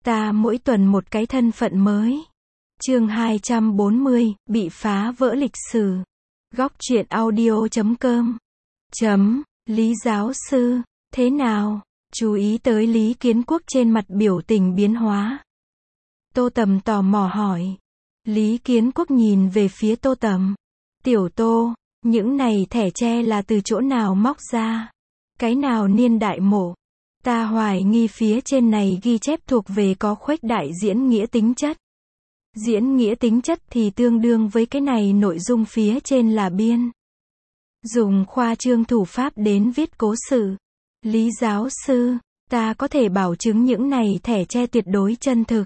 Ta mỗi tuần một cái thân phận mới. Chương 240, bị phá vỡ lịch sử. Góc truyện audio.com. Lý giáo sư, thế nào? Chú ý tới Lý Kiến Quốc trên mặt biểu tình biến hóa. Tô Tầm tò mò hỏi. Lý Kiến Quốc nhìn về phía Tô Tầm. Tiểu Tô, những này thẻ tre là từ chỗ nào móc ra? Cái nào niên đại mộ? Ta hoài nghi phía trên này ghi chép thuộc về có khuếch đại diễn nghĩa tính chất. Diễn nghĩa tính chất thì tương đương với cái này nội dung phía trên là biên. Dùng khoa trương thủ pháp đến viết cố sự. Lý giáo sư, ta có thể bảo chứng những này thẻ tre tuyệt đối chân thực.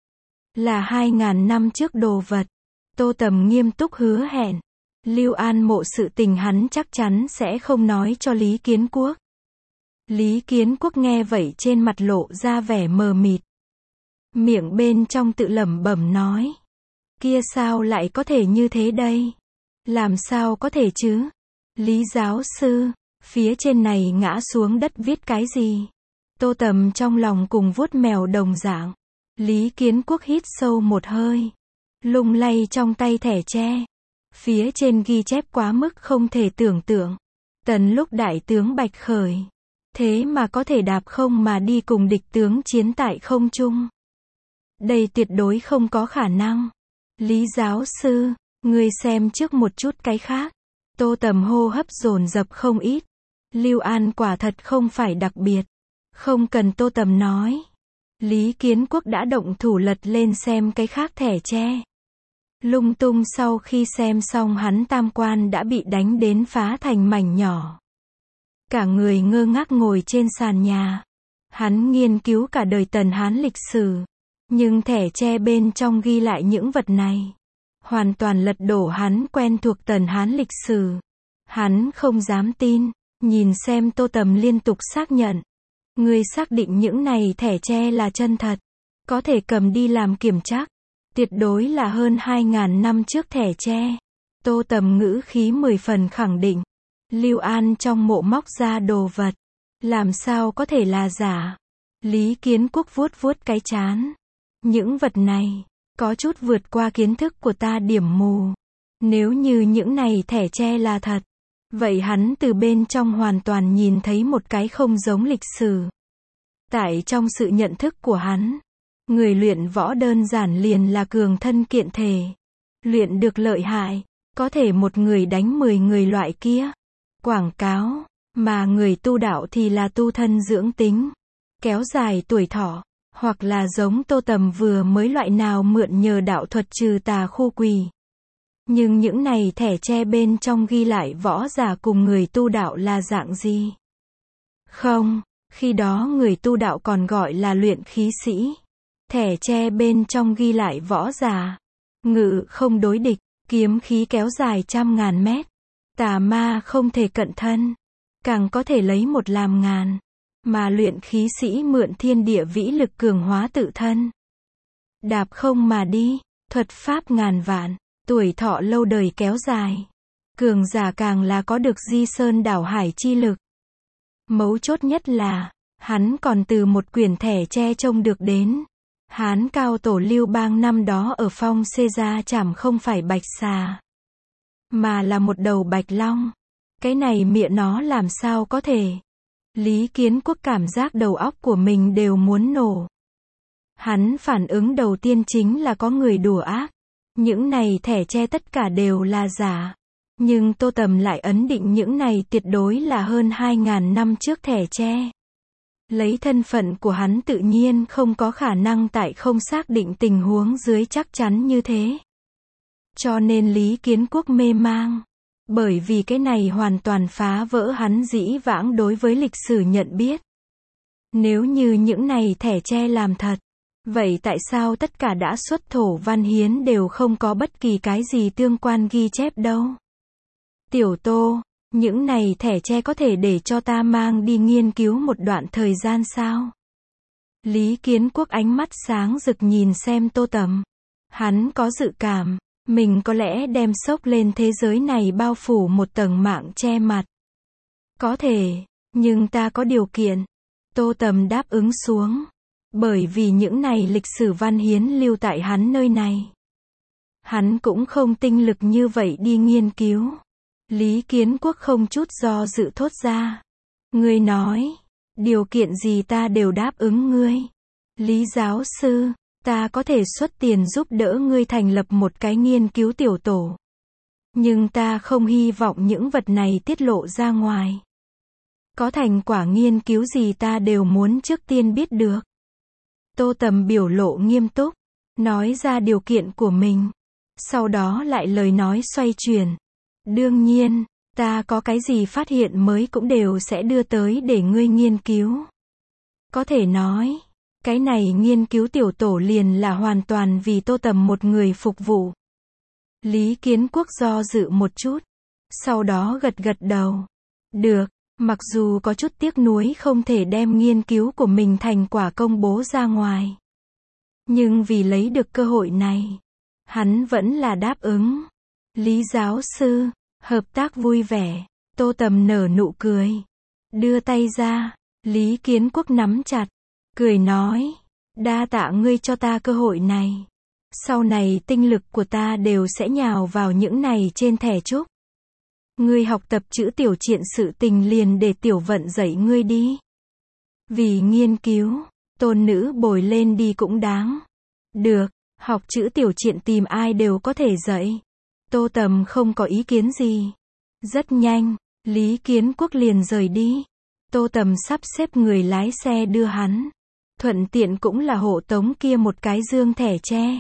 Là 2.000 năm trước đồ vật. Tô Tầm nghiêm túc hứa hẹn. Lưu An mộ sự tình hắn chắc chắn sẽ không nói cho Lý Kiến Quốc. Lý Kiến Quốc nghe vậy trên mặt lộ ra vẻ mờ mịt. Miệng bên trong tự lẩm bẩm nói. Kia sao lại có thể như thế đây? Làm sao có thể chứ? Lý giáo sư, phía trên này ngã xuống đất viết cái gì? Tô Tầm trong lòng cùng vuốt mèo đồng dạng. Lý Kiến Quốc hít sâu một hơi. Lung lay trong tay thẻ tre. Phía trên ghi chép quá mức không thể tưởng tượng. Tần lúc đại tướng Bạch Khởi. Thế mà có thể đạp không mà đi cùng địch tướng chiến tại không trung. Đây tuyệt đối không có khả năng. Lý giáo sư, ngươi xem trước một chút cái khác. Tô Tầm hô hấp dồn dập không ít. Lưu An quả thật không phải đặc biệt. Không cần Tô Tầm nói. Lý Kiến Quốc đã động thủ lật lên xem cái khác thẻ tre. Lung tung sau khi xem xong hắn tam quan đã bị đánh đến phá thành mảnh nhỏ. Cả người ngơ ngác ngồi trên sàn nhà. Hắn nghiên cứu cả đời Tần Hán lịch sử. Nhưng thẻ tre bên trong ghi lại những vật này. Hoàn toàn lật đổ hắn quen thuộc Tần Hán lịch sử. Hắn không dám tin. Nhìn xem Tô Tầm liên tục xác nhận. Ngươi xác định những này thẻ tre là chân thật. Có thể cầm đi làm kiểm trắc. Tuyệt đối là hơn 2.000 năm trước thẻ tre. Tô Tầm ngữ khí 10 phần khẳng định. Lưu An trong mộ móc ra đồ vật. Làm sao có thể là giả? Lý Kiến Quốc vuốt vuốt cái trán. Những vật này, có chút vượt qua kiến thức của ta điểm mù. Nếu như những này thẻ tre là thật, vậy hắn từ bên trong hoàn toàn nhìn thấy một cái không giống lịch sử. Tại trong sự nhận thức của hắn, người luyện võ đơn giản liền là cường thân kiện thể. Luyện được lợi hại, có thể một người đánh 10 người loại kia. Quảng cáo, mà người tu đạo thì là tu thân dưỡng tính, kéo dài tuổi thọ, hoặc là giống Tô Tầm vừa mới loại nào mượn nhờ đạo thuật trừ tà khu quỷ. Nhưng những này thẻ tre bên trong ghi lại võ giả cùng người tu đạo là dạng gì? Không, khi đó người tu đạo còn gọi là luyện khí sĩ. Thẻ tre bên trong ghi lại võ giả. Ngự không đối địch, kiếm khí kéo dài 100.000 mét. Tà ma không thể cận thân. Càng có thể lấy một làm ngàn. Mà luyện khí sĩ mượn thiên địa vĩ lực cường hóa tự thân. Đạp không mà đi, thuật pháp ngàn vạn, tuổi thọ lâu đời kéo dài. Cường giả càng là có được di sơn đảo hải chi lực. Mấu chốt nhất là, hắn còn từ một quyển thẻ tre trông được đến. Hán cao tổ Lưu Bang năm đó ở Phong Xê Gia chảm không phải bạch xà, mà là một đầu bạch long. Cái này miệng nó làm sao có thể? Lý Kiến Quốc cảm giác đầu óc của mình đều muốn nổ. Hắn phản ứng đầu tiên chính là có người đùa ác. Những này thẻ tre tất cả đều là giả. Nhưng Tô Tầm lại ấn định những này tuyệt đối là hơn 2.000 năm trước thẻ tre. Lấy thân phận của hắn tự nhiên không có khả năng tại không xác định tình huống dưới chắc chắn như thế. Cho nên Lý Kiến Quốc mê mang. Bởi vì cái này hoàn toàn phá vỡ hắn dĩ vãng đối với lịch sử nhận biết. Nếu như những này thẻ tre làm thật, vậy tại sao tất cả đã xuất thổ văn hiến đều không có bất kỳ cái gì tương quan ghi chép đâu? Tiểu Tô, những này thẻ tre có thể để cho ta mang đi nghiên cứu một đoạn thời gian sao? Lý Kiến Quốc ánh mắt sáng rực nhìn xem Tô Tầm. Hắn có dự cảm. Mình có lẽ đem sốc lên thế giới này bao phủ một tầng mạng che mặt. Có thể, nhưng ta có điều kiện. Tô Tầm đáp ứng xuống. Bởi vì những này lịch sử văn hiến lưu tại hắn nơi này. Hắn cũng không tinh lực như vậy đi nghiên cứu. Lý Kiến Quốc không chút do dự thốt ra. Ngươi nói, điều kiện gì ta đều đáp ứng ngươi. Lý giáo sư, ta có thể xuất tiền giúp đỡ ngươi thành lập một cái nghiên cứu tiểu tổ. Nhưng ta không hy vọng những vật này tiết lộ ra ngoài. Có thành quả nghiên cứu gì ta đều muốn trước tiên biết được. Tô Tầm biểu lộ nghiêm túc, nói ra điều kiện của mình. Sau đó lại lời nói xoay chuyển. Đương nhiên, ta có cái gì phát hiện mới cũng đều sẽ đưa tới để ngươi nghiên cứu. Có thể nói, cái này nghiên cứu tiểu tổ liền là hoàn toàn vì Tô Tầm một người phục vụ. Lý Kiến Quốc do dự một chút, sau đó gật gật đầu. Được, mặc dù có chút tiếc nuối không thể đem nghiên cứu của mình thành quả công bố ra ngoài. Nhưng vì lấy được cơ hội này, hắn vẫn là đáp ứng. Lý giáo sư, hợp tác vui vẻ. Tô Tầm nở nụ cười. Đưa tay ra, Lý Kiến Quốc nắm chặt, cười nói, đa tạ ngươi cho ta cơ hội này. Sau này tinh lực của ta đều sẽ nhào vào những này trên thẻ chúc. Ngươi học tập chữ tiểu triện sự tình liền để tiểu vận dạy ngươi đi. Vì nghiên cứu, tôn nữ bồi lên đi cũng đáng. Được, học chữ tiểu triện tìm ai đều có thể dạy. Tô Tầm không có ý kiến gì. Rất nhanh, Lý Kiến Quốc liền rời đi. Tô Tầm sắp xếp người lái xe đưa hắn. Thuận tiện cũng là hộ tống kia một cái dương thẻ tre.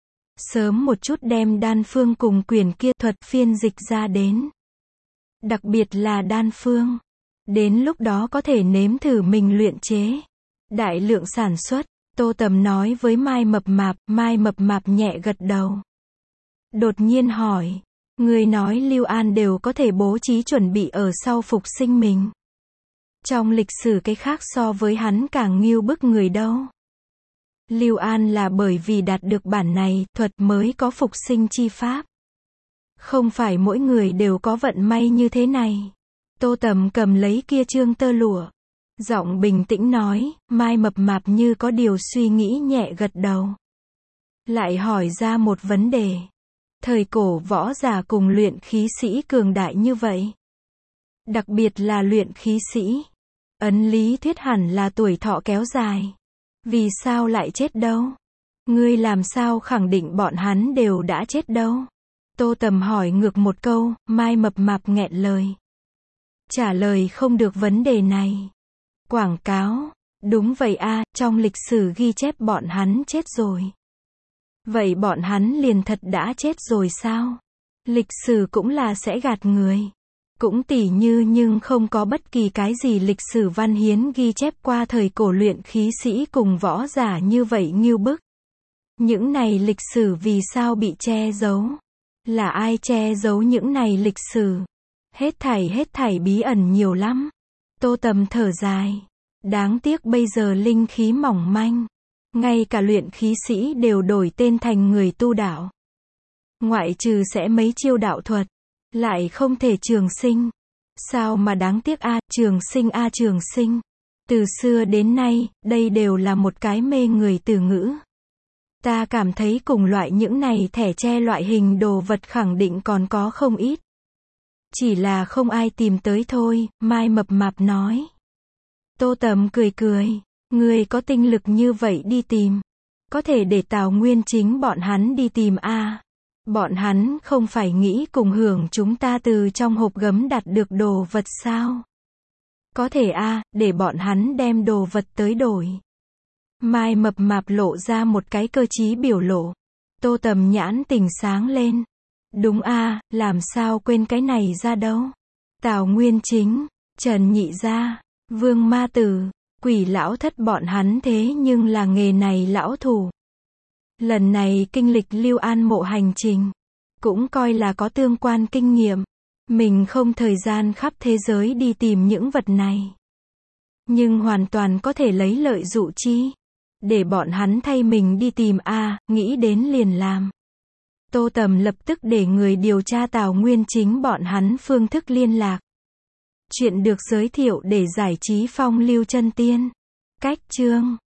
Sớm một chút đem đan phương cùng quyển kia thuật phiên dịch ra đến. Đặc biệt là đan phương. Đến lúc đó có thể nếm thử mình luyện chế. Đại lượng sản xuất. Tô Tầm nói với Mai Mập Mạp nhẹ gật đầu. Đột nhiên hỏi. Người nói Lưu An đều có thể bố trí chuẩn bị ở sau phục sinh mình. Trong lịch sử cái khác so với hắn càng ngưu bức người đâu. Lưu An là bởi vì đạt được bản này, thuật mới có phục sinh chi pháp. Không phải mỗi người đều có vận may như thế này. Tô Tầm cầm lấy kia trương tơ lụa. Giọng bình tĩnh nói, Mai Mập như có điều suy nghĩ nhẹ gật đầu. Lại hỏi ra một vấn đề. Thời cổ võ giả cùng luyện khí sĩ cường đại như vậy. Đặc biệt là luyện khí sĩ. Ấn lý thuyết hẳn là tuổi thọ kéo dài. Vì sao lại chết đâu? Ngươi làm sao khẳng định bọn hắn đều đã chết đâu? Tô Tầm hỏi ngược một câu, Mai Mập nghẹn lời. Trả lời không được vấn đề này. Quảng cáo. Đúng vậy a, trong lịch sử ghi chép bọn hắn chết rồi. Vậy bọn hắn liền thật đã chết rồi sao? Lịch sử cũng là sẽ gạt người. Cũng tỉ như nhưng không có bất kỳ cái gì lịch sử văn hiến ghi chép qua thời cổ luyện khí sĩ cùng võ giả như vậy ngưu bức. Những này lịch sử vì sao bị che giấu? Là ai che giấu những này lịch sử? Hết thảy bí ẩn nhiều lắm. Tô Tầm thở dài. Đáng tiếc bây giờ linh khí mỏng manh. Ngay cả luyện khí sĩ đều đổi tên thành người tu đạo. Ngoại trừ sẽ mấy chiêu đạo thuật. Lại không thể trường sinh. Sao mà đáng tiếc a, trường sinh. Từ xưa đến nay, đây đều là một cái mê người từ ngữ. Ta cảm thấy cùng loại những này thẻ tre loại hình đồ vật khẳng định còn có không ít. Chỉ là không ai tìm tới thôi, Mai Mập nói. Tô Tầm cười. Ngươi có tinh lực như vậy đi tìm. Có thể để Tào Nguyên Chính bọn hắn đi tìm a. Bọn hắn không phải nghĩ cùng hưởng chúng ta từ trong hộp gấm đạt được đồ vật sao? Có thể a, để bọn hắn đem đồ vật tới đổi. Mai Mập lộ ra một cái cơ trí biểu lộ. Tô Tầm nhãn tình sáng lên. Đúng a, làm sao quên cái này ra đâu? Tào Nguyên Chính, Trần Nhị Gia, Vương Ma Tử, Quỷ Lão Thất bọn hắn thế nhưng là nghề này lão thủ. Lần này kinh lịch Lưu An mộ hành trình, cũng coi là có tương quan kinh nghiệm. Mình không thời gian khắp thế giới đi tìm những vật này. Nhưng hoàn toàn có thể lấy lợi dụ chi. Để bọn hắn thay mình đi tìm a, nghĩ đến liền làm. Tô Tầm lập tức để người điều tra Tào Nguyên Chính bọn hắn phương thức liên lạc. Chuyện được giới thiệu để giải trí phong lưu chân tiên. Cách chương